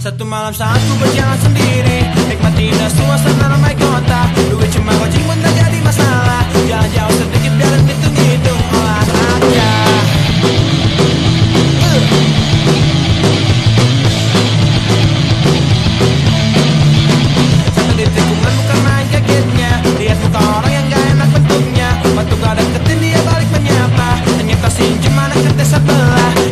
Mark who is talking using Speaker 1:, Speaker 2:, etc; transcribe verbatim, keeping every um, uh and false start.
Speaker 1: Satu malam saat ku berjalan sendiri, nikmati suasana ramai kota. Duit cuma goceng pun tak jadi masalah. Jalan jauh sedikit biar hitung-hitung olahraga. uh. Sampai di tikungan bukan main kagetnya, lihat muka orang yang gak enak bentuknya. Waktu gak deketin dia balik menyapa, ternyata si cuman deket sebelah.